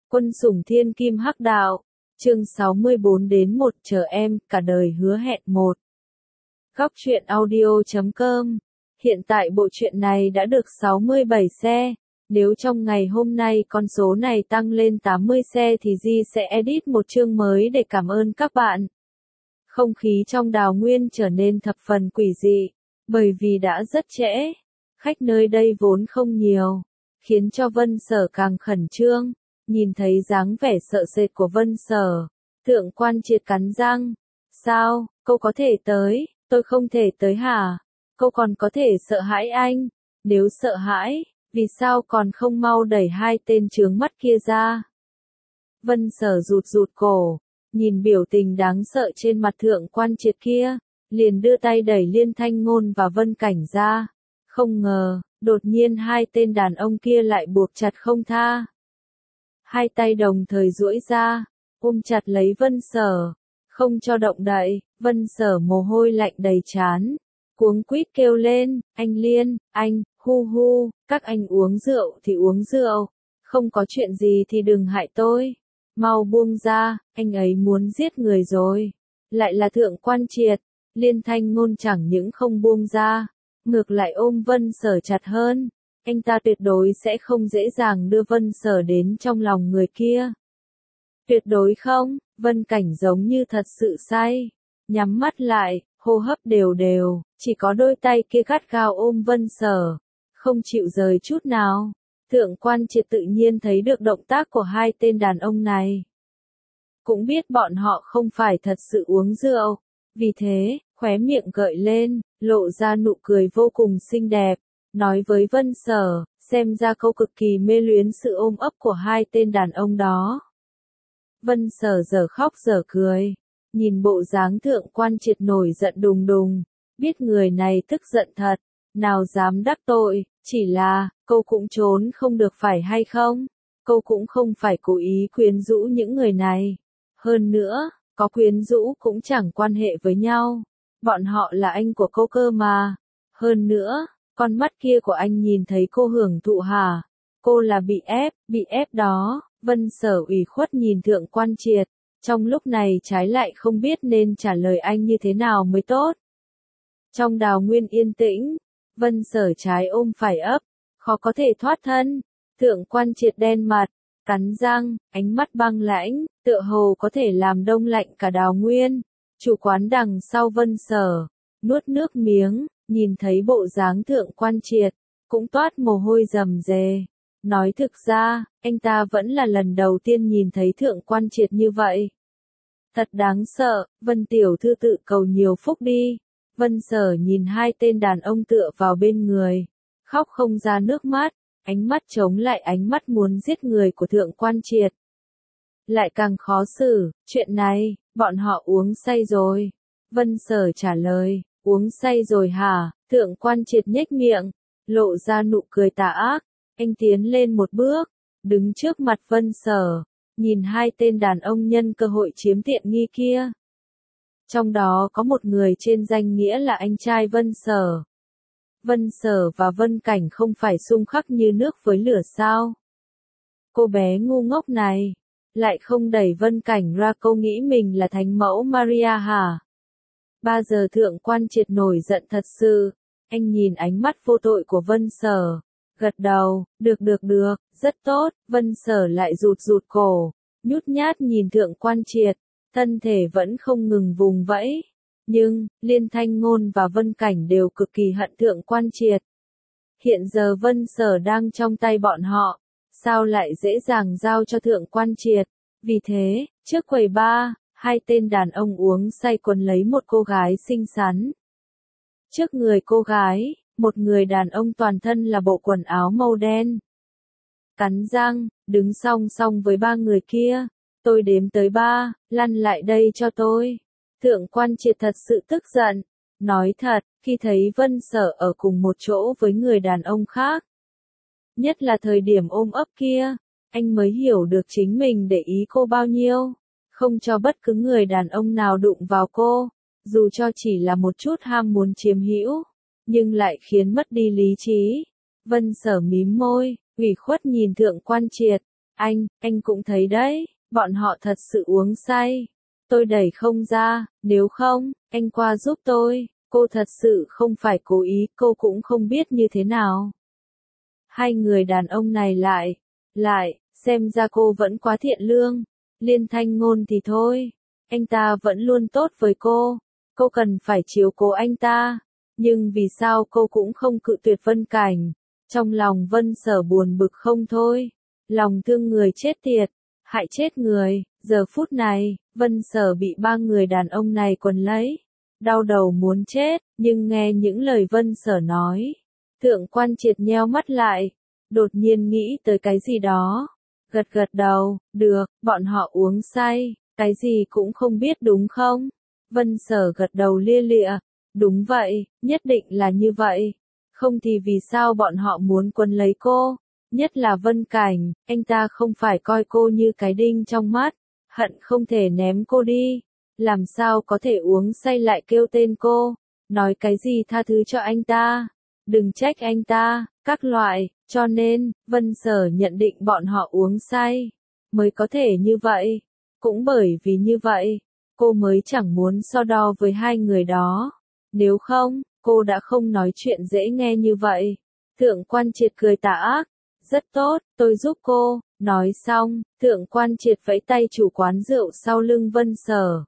Quân sủng thiên kim hắc đạo, chương 64 đến 1 chờ em, cả đời hứa hẹn 1. Góc truyện audio.com. Hiện tại bộ truyện này đã được 67 xe. Nếu trong ngày hôm nay con số này tăng lên 80 xe thì Di sẽ edit một chương mới để cảm ơn các bạn. Không khí trong Đào Nguyên trở nên thập phần quỷ dị, bởi vì đã rất trễ. Khách nơi đây vốn không nhiều, khiến cho Vân Sở càng khẩn trương. Nhìn thấy dáng vẻ sợ sệt của Vân Sở, Thượng Quan Triệt cắn răng. Sao, cô có thể tới, tôi không thể tới hả? Cô còn có thể sợ hãi anh? Nếu sợ hãi, vì sao còn không mau đẩy hai tên chướng mắt kia ra? Vân Sở rụt rụt cổ, nhìn biểu tình đáng sợ trên mặt Thượng Quan Triệt kia, liền đưa tay đẩy Liên Thanh Ngôn và Vân Cảnh ra. Không ngờ, đột nhiên hai tên đàn ông kia lại buộc chặt không tha. Hai tay đồng thời duỗi ra, ôm chặt lấy Vân Sở, không cho động đậy. Vân Sở mồ hôi lạnh đầy trán, cuống quýt kêu lên, anh Liên, anh, hu hu, các anh uống rượu thì uống rượu, không có chuyện gì thì đừng hại tôi, mau buông ra, anh ấy muốn giết người rồi. Lại là Thượng Quan Triệt. Liên Thanh Ngôn chẳng những không buông ra, ngược lại ôm Vân Sở chặt hơn. Anh ta tuyệt đối sẽ không dễ dàng đưa Vân Sở đến trong lòng người kia. Tuyệt đối không. Vân Cảnh giống như thật sự say, nhắm mắt lại, hô hấp đều đều, chỉ có đôi tay kia gắt gao ôm Vân Sở, không chịu rời chút nào. Thượng Quan Triệt tự nhiên thấy được động tác của hai tên đàn ông này, cũng biết bọn họ không phải thật sự uống rượu, vì thế, khóe miệng gợi lên, lộ ra nụ cười vô cùng xinh đẹp, nói với Vân Sở, xem ra câu cực kỳ mê luyến sự ôm ấp của hai tên đàn ông đó. Vân Sở giờ khóc giờ cười, nhìn bộ dáng Thượng Quan Triệt nổi giận đùng đùng, biết người này tức giận thật, nào dám đắc tội, chỉ là, cô cũng trốn không được phải hay không? Cô cũng không phải cố ý quyến rũ những người này. Hơn nữa, có quyến rũ cũng chẳng quan hệ với nhau. Bọn họ là anh của cô cơ mà. Hơn nữa, con mắt kia của anh nhìn thấy cô hưởng thụ hả? Cô là bị ép đó. Vân Sở ủy khuất nhìn Thượng Quan Triệt, trong lúc này trái lại không biết nên trả lời anh như thế nào mới tốt. Trong Đào Nguyên yên tĩnh, Vân Sở trái ôm phải ấp, khó có thể thoát thân. Thượng Quan Triệt đen mặt, cắn răng, ánh mắt băng lãnh, tựa hồ có thể làm đông lạnh cả Đào Nguyên. Chủ quán đằng sau Vân Sở, nuốt nước miếng, nhìn thấy bộ dáng Thượng Quan Triệt, cũng toát mồ hôi rầm rề. Nói thực ra, anh ta vẫn là lần đầu tiên nhìn thấy Thượng Quan Triệt như vậy. Thật đáng sợ. Vân tiểu thư tự cầu nhiều phúc đi. Vân Sở nhìn hai tên đàn ông tựa vào bên người, khóc không ra nước mắt, ánh mắt chống lại ánh mắt muốn giết người của Thượng Quan Triệt. Lại càng khó xử, chuyện này, bọn họ uống say rồi. Vân Sở trả lời, uống say rồi hả? Thượng Quan Triệt nhếch miệng, lộ ra nụ cười tà ác. Anh tiến lên một bước, đứng trước mặt Vân Sở, nhìn hai tên đàn ông nhân cơ hội chiếm tiện nghi kia. Trong đó có một người trên danh nghĩa là anh trai Vân Sở. Vân Sở và Vân Cảnh không phải xung khắc như nước với lửa sao? Cô bé ngu ngốc này, lại không đẩy Vân Cảnh ra, cô nghĩ mình là thánh mẫu Maria hả? Bao giờ Thượng Quan Triệt nổi giận thật sự, anh nhìn ánh mắt vô tội của Vân Sở, gật đầu, được, rất tốt. Vân Sở lại rụt rụt cổ, nhút nhát nhìn Thượng Quan Triệt, thân thể vẫn không ngừng vùng vẫy. Nhưng, Liên Thanh Ngôn và Vân Cảnh đều cực kỳ hận Thượng Quan Triệt. Hiện giờ Vân Sở đang trong tay bọn họ, sao lại dễ dàng giao cho Thượng Quan Triệt? Vì thế, trước quầy bar, hai tên đàn ông uống say quấn lấy một cô gái xinh xắn. Trước người cô gái, một người đàn ông toàn thân là bộ quần áo màu đen. Cắn răng, đứng song song với ba người kia. Tôi đếm tới 3, lăn lại đây cho tôi. Thượng Quan Triệt thật sự tức giận. Nói thật, khi thấy Vân Sở ở cùng một chỗ với người đàn ông khác, nhất là thời điểm ôm ấp kia, anh mới hiểu được chính mình để ý cô bao nhiêu. Không cho bất cứ người đàn ông nào đụng vào cô, dù cho chỉ là một chút ham muốn chiếm hữu, nhưng lại khiến mất đi lý trí. Vân Sở mím môi, ủy khuất nhìn Thượng Quan Triệt, Anh cũng thấy đấy, bọn họ thật sự uống say. Tôi đẩy không ra, nếu không, anh qua giúp tôi, cô thật sự không phải cố ý, cô cũng không biết như thế nào. Hai người đàn ông này lại, xem ra cô vẫn quá thiện lương. Liên Thanh Ngôn thì thôi, anh ta vẫn luôn tốt với cô cần phải chiếu cố anh ta. Nhưng vì sao cô cũng không cự tuyệt Vân Cảnh? Trong lòng Vân Sở buồn bực không thôi. Lòng thương người chết tiệt, hại chết người. Giờ phút này, Vân Sở bị ba người đàn ông này quấn lấy. Đau đầu muốn chết, nhưng nghe những lời Vân Sở nói. Thượng Quan Triệt nheo mắt lại, đột nhiên nghĩ tới cái gì đó. Gật đầu, được, bọn họ uống say, cái gì cũng không biết đúng không? Vân Sở gật đầu lia lịa, đúng vậy, nhất định là như vậy. Không thì vì sao bọn họ muốn quấn lấy cô? Nhất là Vân Cảnh, anh ta không phải coi cô như cái đinh trong mắt, hận không thể ném cô đi. Làm sao có thể uống say lại kêu tên cô, nói cái gì tha thứ cho anh ta, đừng trách anh ta, các loại, cho nên, Vân Sở nhận định bọn họ uống say, mới có thể như vậy. Cũng bởi vì như vậy, cô mới chẳng muốn so đo với hai người đó. Nếu không, cô đã không nói chuyện dễ nghe như vậy. Thượng Quan Triệt cười tà ác, rất tốt, tôi giúp cô. Nói xong, Thượng Quan Triệt vẫy tay chủ quán rượu sau lưng Vân Sở.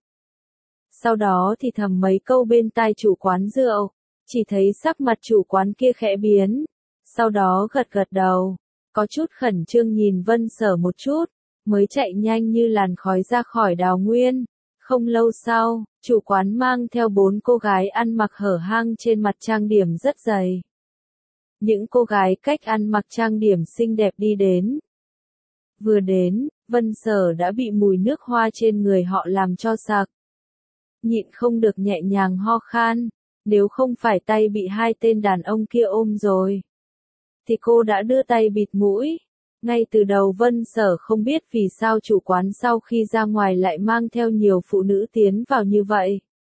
Sau đó thì thầm mấy câu bên tai chủ quán rượu, chỉ thấy sắc mặt chủ quán kia khẽ biến. Sau đó gật đầu, có chút khẩn trương nhìn Vân Sở một chút, mới chạy nhanh như làn khói ra khỏi Đào Nguyên. Không lâu sau, chủ quán mang theo 4 cô gái ăn mặc hở hang trên mặt trang điểm rất dày. Những cô gái cách ăn mặc trang điểm xinh đẹp đi đến. Vừa đến, Vân Sở đã bị mùi nước hoa trên người họ làm cho sặc. Nhịn không được nhẹ nhàng ho khan, nếu không phải tay bị hai tên đàn ông kia ôm rồi, thì cô đã đưa tay bịt mũi. Ngay từ đầu Vân Sở không biết vì sao chủ quán sau khi ra ngoài lại mang theo nhiều phụ nữ tiến vào như vậy.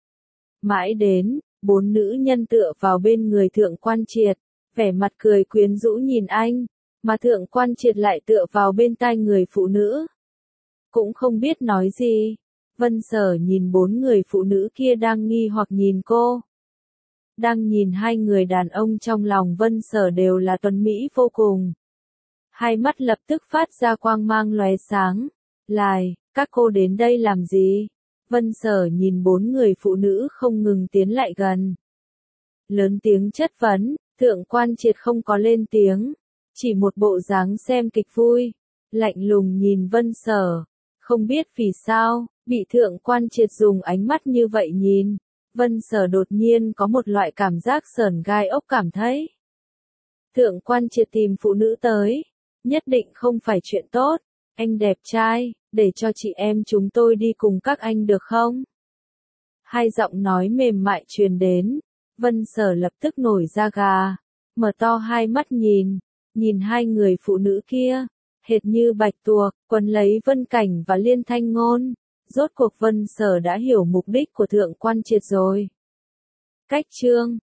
Mãi đến, 4 nữ nhân tựa vào bên người Thượng Quan Triệt, vẻ mặt cười quyến rũ nhìn anh, mà Thượng Quan Triệt lại tựa vào bên tai người phụ nữ. Cũng không biết nói gì. Vân Sở nhìn 4 người phụ nữ kia đang nghi hoặc nhìn cô. Đang nhìn hai người đàn ông trong lòng Vân Sở đều là tuấn mỹ vô cùng. Hai mắt lập tức phát ra quang mang lóe sáng. Các cô đến đây làm gì? Vân Sở nhìn 4 người phụ nữ không ngừng tiến lại gần. Lớn tiếng chất vấn, Thượng Quan Triệt không có lên tiếng. Chỉ một bộ dáng xem kịch vui. Lạnh lùng nhìn Vân Sở. Không biết vì sao, bị Thượng Quan Triệt dùng ánh mắt như vậy nhìn. Vân Sở đột nhiên có một loại cảm giác sởn gai ốc cảm thấy. Thượng Quan Triệt tìm phụ nữ tới. Nhất định không phải chuyện tốt. Anh đẹp trai, để cho chị em chúng tôi đi cùng các anh được không? Hai giọng nói mềm mại truyền đến. Vân Sở lập tức nổi da gà. Mở to hai mắt nhìn hai người phụ nữ kia. Hệt như bạch tuộc, quấn lấy Vân Cảnh và Liên Thanh Ngôn. Rốt cuộc Vân Sở đã hiểu mục đích của Thượng Quan Triệt rồi. Cách chương